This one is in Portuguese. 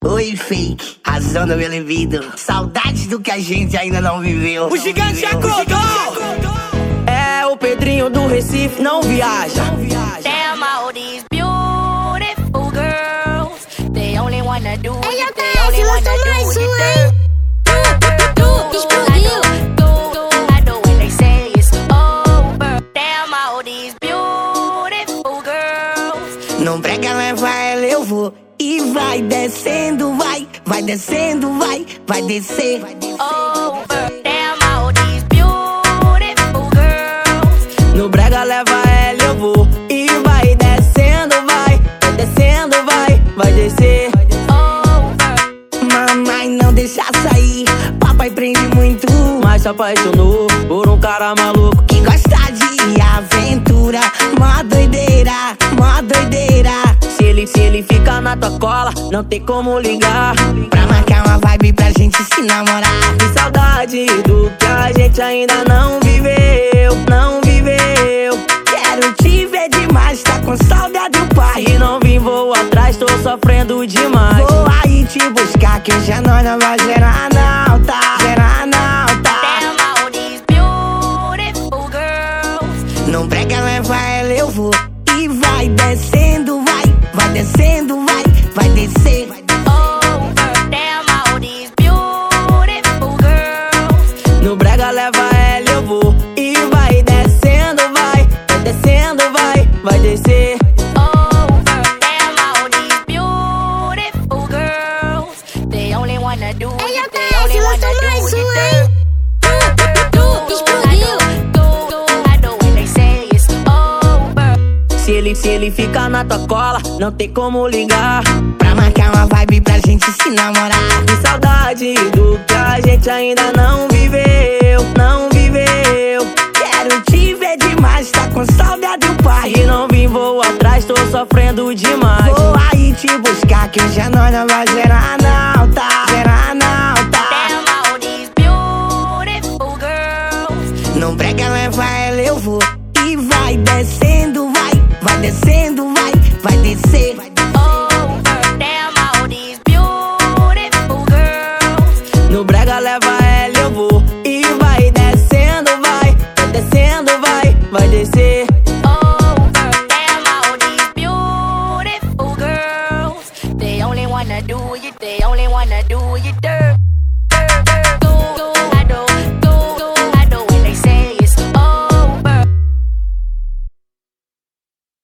Oi, fake, razão do meu libido. Saudades do que a gente ainda não viveu. O gigante acordou! É o Pedrinho do Recife, não viaja. Damn, all these beautiful girls, they only wanna do it, they only wanna do it. Explodiu. I know when they say it's over. Damn, all these beautiful girls. Não brega, leva ela, eu vou. E vai descendo, vai descendo, vai descer. Over. Damn, all these beautiful girls. No brega leva ela, eu vou. E vai descendo, vai descendo, vai descer. Over. Mamãe, não deixa sair. Papai prende muito, Mas se apaixonou por um cara maluco que gosta de aventura. Mó doideira, mó doideira. Se ele fica na tua cola, não tem como ligar. Pra marcar uma vibe pra gente se namorar. Que saudade do que a gente ainda não viveu, não viveu. Quero te ver demais, tá com saudade do pai. Se não vim, vou atrás, tô sofrendo demais. Vou aí te buscar, que hoje a nós não vai gerar não, tá? Gerar não, tá? Damn, all these beautiful girls. Não brega, leva ela, eu vou. E vai descendo, vai descendo, vai descer. Over. Damn, all these beautiful girls. No brega leva ela, eu vou. E vai descendo, vai descendo, vai descer. Over. Damn, all these beautiful girls. They only wanna do it, they only wanna do it. Explodiu. I know when they say it's over. Se ele fica na tua cola, não tem como ligar. Pra marcar uma vibe pra gente se namorar. Que saudade do que a gente ainda não viveu, não viveu. Quero te ver demais, tá com saudade do pai. Se não vim, vou atrás, tô sofrendo demais. Vou aí te buscar, que hoje a nós não vai gerar não, tá? Gerar não, tá? Damn, all these beautiful girls. Não brega, leva ela, eu vou. E vai descendo, vai descendo, vai descer. Over. Damn, all these beautiful girls. No brega leva ela, eu vou. E vai descendo, vai descendo, vai descer. Over. Damn, all these beautiful girls. They only wanna do it, they only wanna do it.